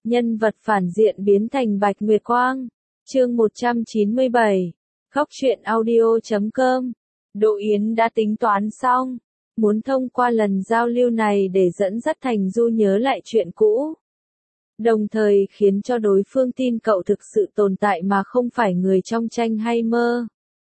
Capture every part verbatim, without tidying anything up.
Nhân vật phản diện biến thành Bạch Nguyệt Quang. Chương một trăm chín mươi bảy. Góc truyện audio chấm com. Đỗ Yến đã tính toán xong, muốn thông qua lần giao lưu này để dẫn dắt Thành Du nhớ lại chuyện cũ. Đồng thời khiến cho đối phương tin cậu thực sự tồn tại mà không phải người trong tranh hay mơ.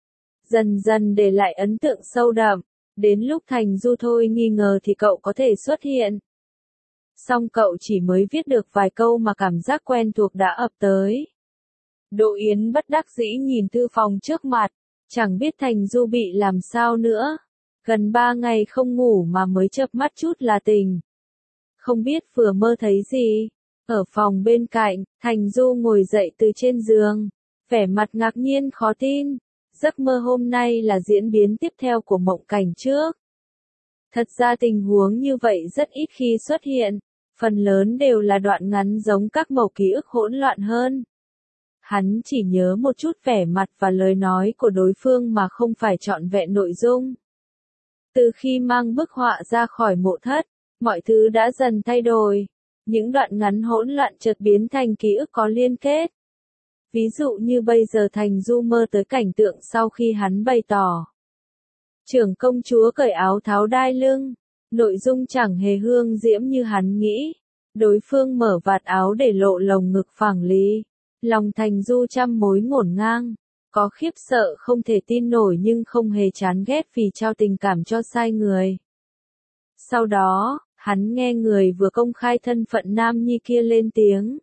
Dần dần để lại ấn tượng sâu đậm, đến lúc Thành Du thôi nghi ngờ thì cậu có thể xuất hiện. Song cậu chỉ mới viết được vài câu mà cảm giác quen thuộc đã ập tới. Đỗ Yến bất đắc dĩ nhìn thư phòng trước mặt, chẳng biết Thành Du bị làm sao nữa. Gần ba ngày không ngủ mà mới chợp mắt chút là tỉnh. Không biết vừa mơ thấy gì. Ở phòng bên cạnh, Thành Du ngồi dậy từ trên giường, vẻ mặt ngạc nhiên khó tin. Giấc mơ hôm nay là diễn biến tiếp theo của mộng cảnh trước. Thật ra tình huống như vậy rất ít khi xuất hiện, phần lớn đều là đoạn ngắn giống các mẩu ký ức hỗn loạn hơn. Hắn chỉ nhớ một chút vẻ mặt và lời nói của đối phương mà không phải trọn vẹn nội dung. Từ khi mang bức họa ra khỏi mộ thất, mọi thứ đã dần thay đổi. Những đoạn ngắn hỗn loạn chợt biến thành ký ức có liên kết. Ví dụ như bây giờ Thành Du mơ tới cảnh tượng sau khi hắn bày tỏ. Trưởng công chúa cởi áo tháo đai lưng, nội dung chẳng hề hương diễm như hắn nghĩ. Đối phương mở vạt áo để lộ lồng ngực phẳng lì. Lòng Thành Du trăm mối ngổn ngang, có khiếp sợ không thể tin nổi nhưng không hề chán ghét vì trao tình cảm cho sai người. Sau đó, hắn nghe người vừa công khai thân phận nam nhi kia lên tiếng.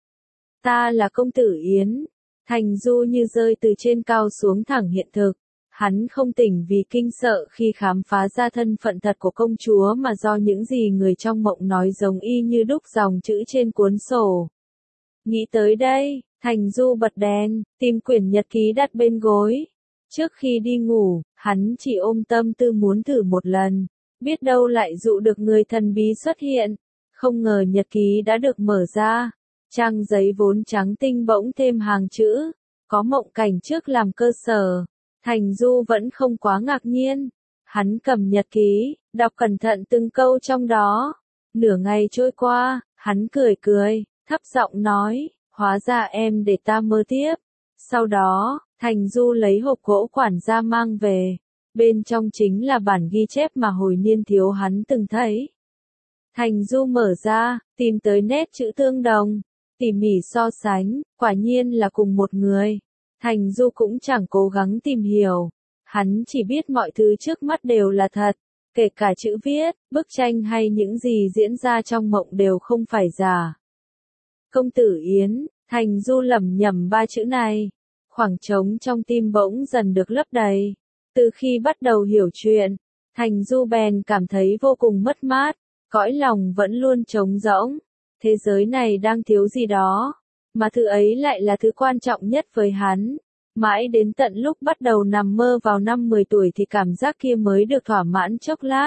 Ta là công tử Yến. Thành Du như rơi từ trên cao xuống thẳng hiện thực. Hắn không tỉnh vì kinh sợ khi khám phá ra thân phận thật của công chúa mà do những gì người trong mộng nói giống y như đúc dòng chữ trên cuốn sổ. Nghĩ tới đây, Thành Du bật đèn, tìm quyển nhật ký đặt bên gối. Trước khi đi ngủ, hắn chỉ ôm tâm tư muốn thử một lần, biết đâu lại dụ được người thần bí xuất hiện. Không ngờ nhật ký đã được mở ra, trang giấy vốn trắng tinh bỗng thêm hàng chữ, có mộng cảnh trước làm cơ sở. Thành Du vẫn không quá ngạc nhiên. Hắn cầm nhật ký, đọc cẩn thận từng câu trong đó. Nửa ngày trôi qua, hắn cười cười, thấp giọng nói, hóa ra em để ta mơ tiếp. Sau đó, Thành Du lấy hộp gỗ quản gia mang về. Bên trong chính là bản ghi chép mà hồi niên thiếu hắn từng thấy. Thành Du mở ra, tìm tới nét chữ tương đồng, tỉ mỉ so sánh, quả nhiên là cùng một người. Thành Du cũng chẳng cố gắng tìm hiểu, hắn chỉ biết mọi thứ trước mắt đều là thật, kể cả chữ viết, bức tranh hay những gì diễn ra trong mộng đều không phải giả. Công tử Yến, Thành Du lẩm nhẩm ba chữ này, khoảng trống trong tim bỗng dần được lấp đầy. Từ khi bắt đầu hiểu chuyện, Thành Du bèn cảm thấy vô cùng mất mát, cõi lòng vẫn luôn trống rỗng. Thế giới này đang thiếu gì đó, mà thứ ấy lại là thứ quan trọng nhất với hắn. Mãi đến tận lúc bắt đầu nằm mơ vào năm mười tuổi thì cảm giác kia mới được thỏa mãn chốc lát.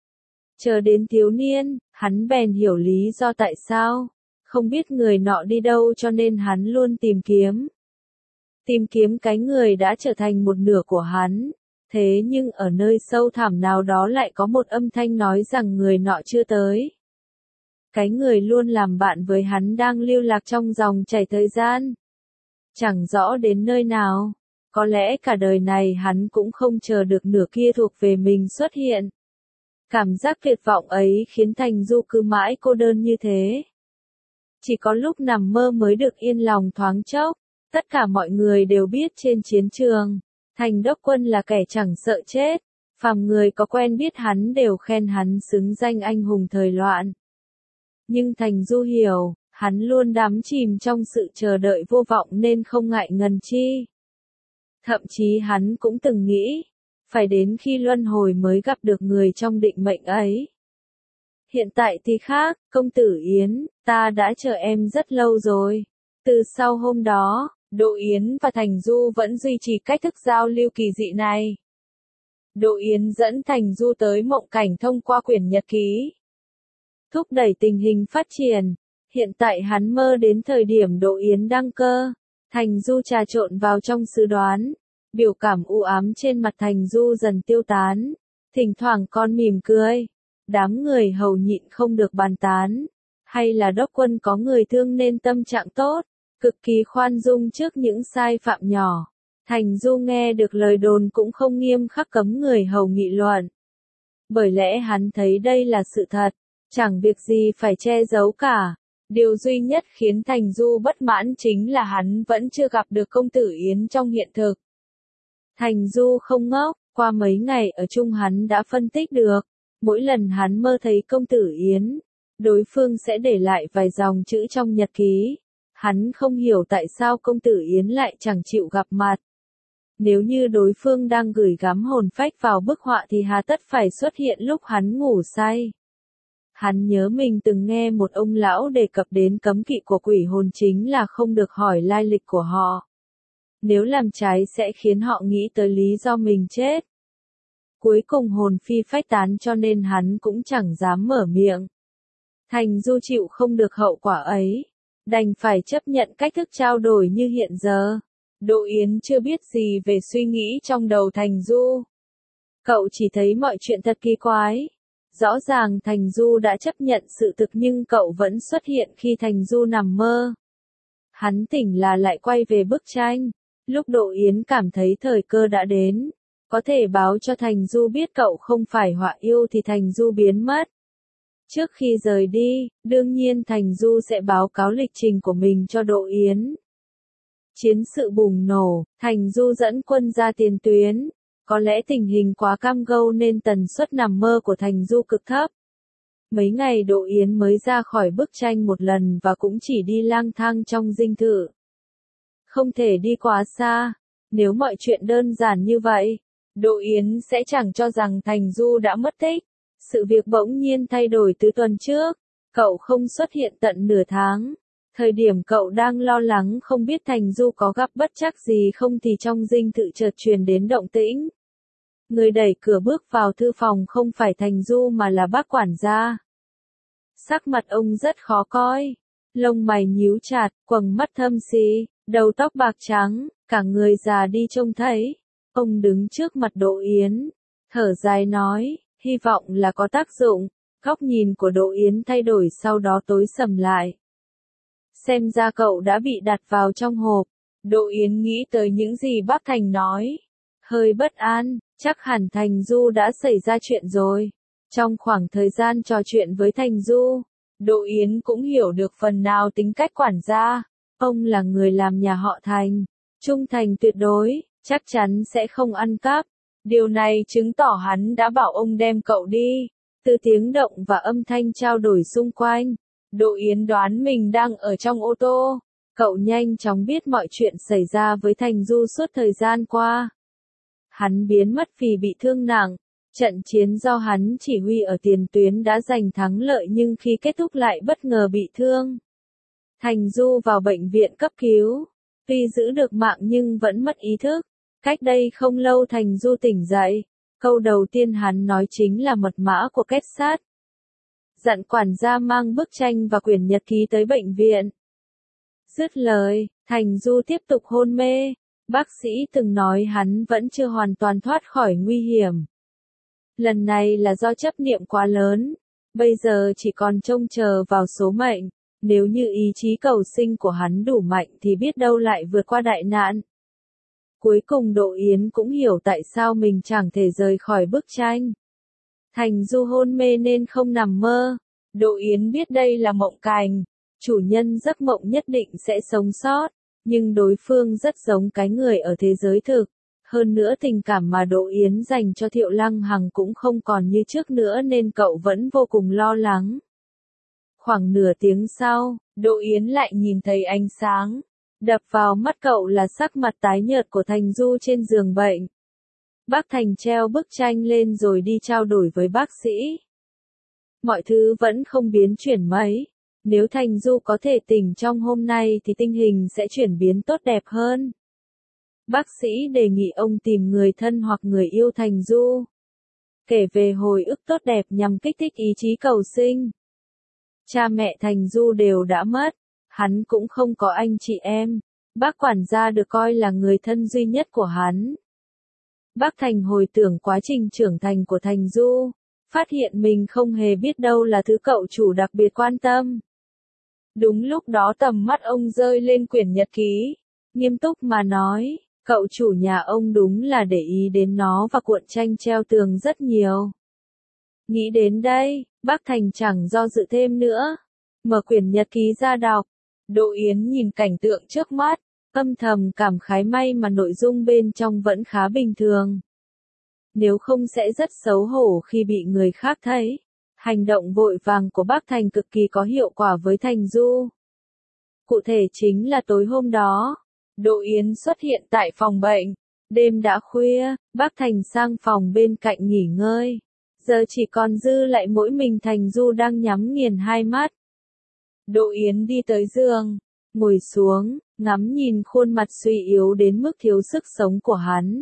Chờ đến thiếu niên, hắn bèn hiểu lý do tại sao. Không biết người nọ đi đâu cho nên hắn luôn tìm kiếm. Tìm kiếm cái người đã trở thành một nửa của hắn. Thế nhưng ở nơi sâu thẳm nào đó lại có một âm thanh nói rằng người nọ chưa tới. Cái người luôn làm bạn với hắn đang lưu lạc trong dòng chảy thời gian. Chẳng rõ đến nơi nào. Có lẽ cả đời này hắn cũng không chờ được nửa kia thuộc về mình xuất hiện. Cảm giác tuyệt vọng ấy khiến Thành Du cứ mãi cô đơn như thế. Chỉ có lúc nằm mơ mới được yên lòng thoáng chốc. Tất cả mọi người đều biết trên chiến trường, Thành Đốc Quân là kẻ chẳng sợ chết. Phàm người có quen biết hắn đều khen hắn xứng danh anh hùng thời loạn. Nhưng Thành Du hiểu, hắn luôn đắm chìm trong sự chờ đợi vô vọng nên không ngại ngần chi. Thậm chí hắn cũng từng nghĩ, phải đến khi luân hồi mới gặp được người trong định mệnh ấy. Hiện tại thì khác, công tử Yến, ta đã chờ em rất lâu rồi. Từ sau hôm đó, Đỗ Yến và Thành Du vẫn duy trì cách thức giao lưu kỳ dị này. Đỗ Yến dẫn Thành Du tới mộng cảnh thông qua quyển nhật ký, thúc đẩy tình hình phát triển. Hiện tại hắn mơ đến thời điểm Đỗ Yến đăng cơ, Thành Du trà trộn vào trong sứ đoán, biểu cảm u ám trên mặt Thành Du dần tiêu tán, thỉnh thoảng còn mỉm cười. Đám người hầu nhịn không được bàn tán, Hay là đốc quân có người thương nên tâm trạng tốt, cực kỳ khoan dung trước những sai phạm nhỏ. Thành Du nghe được lời đồn cũng không nghiêm khắc cấm người hầu nghị luận. Bởi lẽ hắn thấy đây là sự thật, chẳng việc gì phải che giấu cả. Điều duy nhất khiến Thành Du bất mãn chính là hắn vẫn chưa gặp được công tử Yến trong hiện thực. Thành Du không ngốc, qua mấy ngày ở chung hắn đã phân tích được, mỗi lần hắn mơ thấy công tử Yến, đối phương sẽ để lại vài dòng chữ trong nhật ký. Hắn không hiểu tại sao công tử Yến lại chẳng chịu gặp mặt. Nếu như đối phương đang gửi gắm hồn phách vào bức họa thì hà tất phải xuất hiện lúc hắn ngủ say. Hắn nhớ mình từng nghe một ông lão đề cập đến cấm kỵ của quỷ hồn chính là không được hỏi lai lịch của họ. Nếu làm trái sẽ khiến họ nghĩ tới lý do mình chết. Cuối cùng hồn phi phách tán cho nên hắn cũng chẳng dám mở miệng. Thành Du chịu không được hậu quả ấy, đành phải chấp nhận cách thức trao đổi như hiện giờ. Đỗ Yến chưa biết gì về suy nghĩ trong đầu Thành Du. Cậu chỉ thấy mọi chuyện thật kỳ quái. Rõ ràng Thành Du đã chấp nhận sự thực nhưng cậu vẫn xuất hiện khi Thành Du nằm mơ. Hắn tỉnh là lại quay về bức tranh. Lúc Đỗ Yến cảm thấy thời cơ đã đến, có thể báo cho Thành Du biết cậu không phải họa yêu thì Thành Du biến mất. Trước khi rời đi, đương nhiên Thành Du sẽ báo cáo lịch trình của mình cho Đỗ Yến. Chiến sự bùng nổ, Thành Du dẫn quân ra tiền tuyến. Có lẽ tình hình quá cam go nên tần suất nằm mơ của Thành Du cực thấp. Mấy ngày Đỗ Yến mới ra khỏi bức tranh một lần và cũng chỉ đi lang thang trong dinh thự. Không thể đi quá xa. Nếu mọi chuyện đơn giản như vậy, Đỗ Yến sẽ chẳng cho rằng Thành Du đã mất tích. Sự việc bỗng nhiên thay đổi từ tuần trước. Cậu không xuất hiện tận nửa tháng. Thời điểm cậu đang lo lắng không biết Thành Du có gặp bất trắc gì không thì trong dinh thự chợt truyền đến động tĩnh. Người đẩy cửa bước vào thư phòng không phải Thành Du mà là bác quản gia. Sắc mặt ông rất khó coi. Lông mày nhíu chặt, quầng mắt thâm xì, đầu tóc bạc trắng, cả người già đi trông thấy. Ông đứng trước mặt Đỗ Yến, thở dài nói, hy vọng là có tác dụng. Góc nhìn của Đỗ Yến thay đổi sau đó tối sầm lại. Xem ra cậu đã bị đặt vào trong hộp. Đỗ Yến nghĩ tới những gì bác Thành nói. Hơi bất an, chắc hẳn Thành Du đã xảy ra chuyện rồi. Trong khoảng thời gian trò chuyện với Thành Du, Đỗ Yến cũng hiểu được phần nào tính cách quản gia. Ông là người làm nhà họ Thành, trung thành tuyệt đối, chắc chắn sẽ không ăn cắp. Điều này chứng tỏ hắn đã bảo ông đem cậu đi. Từ tiếng động và âm thanh trao đổi xung quanh, Đỗ Yến đoán mình đang ở trong ô tô. Cậu nhanh chóng biết mọi chuyện xảy ra với Thành Du suốt thời gian qua. Hắn biến mất vì bị thương nặng. Trận chiến do hắn chỉ huy ở tiền tuyến đã giành thắng lợi nhưng khi kết thúc lại bất ngờ bị thương. Thành Du vào bệnh viện cấp cứu. Tuy giữ được mạng nhưng vẫn mất ý thức. Cách đây không lâu Thành Du tỉnh dậy. Câu đầu tiên hắn nói chính là mật mã của kết sát. Dặn quản gia mang bức tranh và quyển nhật ký tới bệnh viện. Dứt lời, Thành Du tiếp tục hôn mê. Bác sĩ từng nói hắn vẫn chưa hoàn toàn thoát khỏi nguy hiểm. Lần này là do chấp niệm quá lớn. Bây giờ chỉ còn trông chờ vào số mệnh. Nếu như ý chí cầu sinh của hắn đủ mạnh thì biết đâu lại vượt qua đại nạn. Cuối cùng Đỗ Yến cũng hiểu tại sao mình chẳng thể rời khỏi bức tranh. Thành Du hôn mê nên không nằm mơ. Đỗ Yến biết đây là mộng cảnh. Chủ nhân giấc mộng nhất định sẽ sống sót. Nhưng đối phương rất giống cái người ở thế giới thực. Hơn nữa tình cảm mà Đỗ Yến dành cho Thiệu Lăng Hằng cũng không còn như trước nữa nên cậu vẫn vô cùng lo lắng. Khoảng nửa tiếng sau, Đỗ Yến lại nhìn thấy ánh sáng. Đập vào mắt cậu là sắc mặt tái nhợt của Thành Du trên giường bệnh. Bác Thành treo bức tranh lên rồi đi trao đổi với bác sĩ. Mọi thứ vẫn không biến chuyển mấy. Nếu Thành Du có thể tỉnh trong hôm nay thì tình hình sẽ chuyển biến tốt đẹp hơn. Bác sĩ đề nghị ông tìm người thân hoặc người yêu Thành Du. Kể về hồi ức tốt đẹp nhằm kích thích ý chí cầu sinh. Cha mẹ Thành Du đều đã mất. Hắn cũng không có anh chị em. Bác quản gia được coi là người thân duy nhất của hắn. Bác Thành hồi tưởng quá trình trưởng thành của Thành Du. Phát hiện mình không hề biết đâu là thứ cậu chủ đặc biệt quan tâm. Đúng lúc đó tầm mắt ông rơi lên quyển nhật ký, nghiêm túc mà nói, cậu chủ nhà ông đúng là để ý đến nó và cuộn tranh treo tường rất nhiều. Nghĩ đến đây, bác Thành chẳng do dự thêm nữa, mở quyển nhật ký ra đọc. Đỗ Yến nhìn cảnh tượng trước mắt, âm thầm cảm khái may mà nội dung bên trong vẫn khá bình thường. Nếu không sẽ rất xấu hổ khi bị người khác thấy. Hành động vội vàng của bác Thành cực kỳ có hiệu quả với Thành Du. Cụ thể chính là tối hôm đó, Đỗ Yến xuất hiện tại phòng bệnh. Đêm đã khuya, bác Thành sang phòng bên cạnh nghỉ ngơi. Giờ chỉ còn dư lại mỗi mình Thành Du đang nhắm nghiền hai mắt. Đỗ Yến đi tới giường, ngồi xuống, ngắm nhìn khuôn mặt suy yếu đến mức thiếu sức sống của hắn.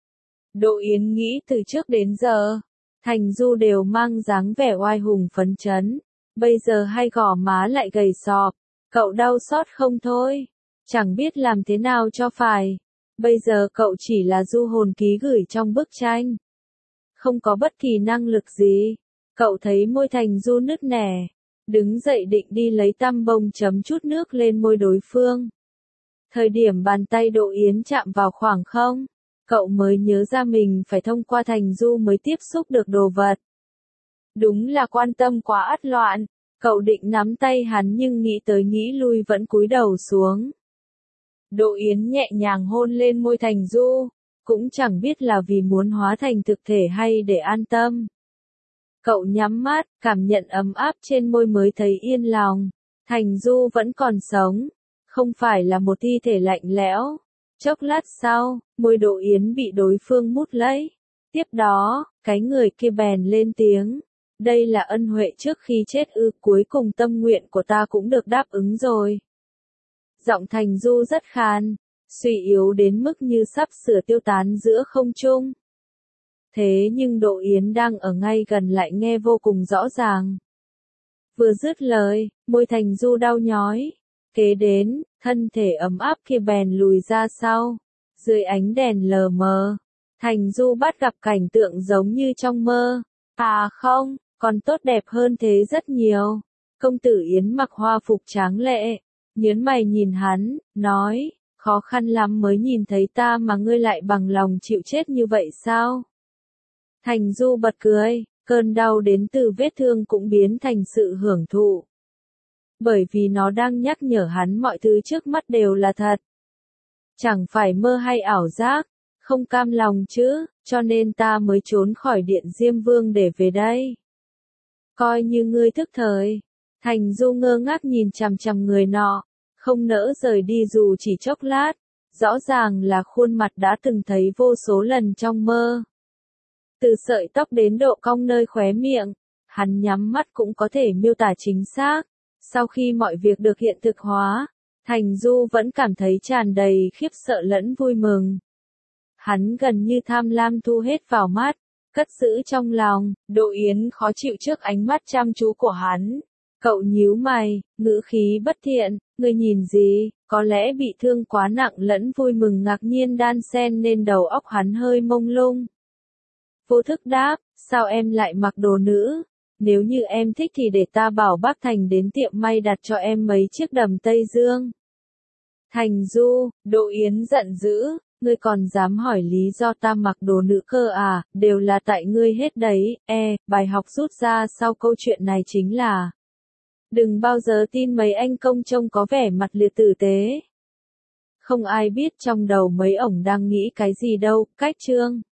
Đỗ Yến nghĩ từ trước đến giờ, Thành Du đều mang dáng vẻ oai hùng phấn chấn, bây giờ hai gò má lại gầy sọp, cậu đau xót không thôi, chẳng biết làm thế nào cho phải. Bây giờ cậu chỉ là du hồn ký gửi trong bức tranh, không có bất kỳ năng lực gì. Cậu thấy môi Thành Du nứt nẻ, đứng dậy định đi lấy tăm bông chấm chút nước lên môi đối phương. Thời điểm bàn tay Đỗ Yến chạm vào khoảng không, cậu mới nhớ ra mình phải thông qua Thành Du mới tiếp xúc được đồ vật. Đúng là quan tâm quá ắt loạn, cậu định nắm tay hắn nhưng nghĩ tới nghĩ lui vẫn cúi đầu xuống. Đỗ Yến nhẹ nhàng hôn lên môi Thành Du, cũng chẳng biết là vì muốn hóa thành thực thể hay để an tâm. Cậu nhắm mắt, cảm nhận ấm áp trên môi mới thấy yên lòng. Thành Du vẫn còn sống, không phải là một thi thể lạnh lẽo. Chốc lát sau, môi Đỗ Yến bị đối phương mút lấy. Tiếp đó, cái người kia bèn lên tiếng. Đây là ân huệ trước khi chết ư, cuối cùng tâm nguyện của ta cũng được đáp ứng rồi. Giọng Thành Du rất khàn, suy yếu đến mức như sắp sửa tiêu tán giữa không trung. Thế nhưng Đỗ Yến đang ở ngay gần lại nghe vô cùng rõ ràng. Vừa dứt lời, môi Thành Du đau nhói. Kế đến, thân thể ấm áp kia bèn lùi ra sau. Dưới ánh đèn lờ mờ, Thành Du bắt gặp cảnh tượng giống như trong mơ. À không, còn tốt đẹp hơn thế rất nhiều. Công tử Yến mặc hoa phục tráng lệ, nhớn mày nhìn hắn, nói, khó khăn lắm mới nhìn thấy ta mà ngươi lại bằng lòng chịu chết như vậy sao? Thành Du bật cười, cơn đau đến từ vết thương cũng biến thành sự hưởng thụ. Bởi vì nó đang nhắc nhở hắn mọi thứ trước mắt đều là thật. Chẳng phải mơ hay ảo giác, không cam lòng chứ, cho nên ta mới trốn khỏi điện Diêm Vương để về đây. Coi như ngươi thức thời. Thành Du ngơ ngác nhìn chằm chằm người nọ, không nỡ rời đi dù chỉ chốc lát. Rõ ràng là khuôn mặt đã từng thấy vô số lần trong mơ. Từ sợi tóc đến độ cong nơi khóe miệng, hắn nhắm mắt cũng có thể miêu tả chính xác. Sau khi mọi việc được hiện thực hóa, Thành Du vẫn cảm thấy tràn đầy khiếp sợ lẫn vui mừng. Hắn gần như tham lam thu hết vào mắt, cất giữ trong lòng. Đỗ Yến khó chịu trước ánh mắt chăm chú của hắn. Cậu nhíu mày, ngữ khí bất thiện, ngươi nhìn gì, có lẽ bị thương quá nặng lẫn vui mừng ngạc nhiên đan xen nên đầu óc hắn hơi mông lung. Vô thức đáp, sao em lại mặc đồ nữ? Nếu như em thích thì để ta bảo bác Thành đến tiệm may đặt cho em mấy chiếc đầm Tây Dương. Thành Du, Đỗ Yến giận dữ, ngươi còn dám hỏi lý do ta mặc đồ nữ cơ à, đều là tại ngươi hết đấy. E, bài học rút ra sau câu chuyện này chính là đừng bao giờ tin mấy anh công trông có vẻ mặt liệt tử tế. Không ai biết trong đầu mấy ổng đang nghĩ cái gì đâu. Cách chương